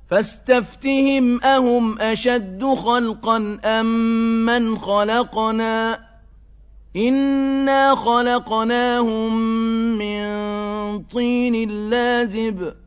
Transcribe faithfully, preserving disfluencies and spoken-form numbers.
فاستفتهم أهم أشد خلقا أم من خلقنا إنا خلقناهم من طين لازب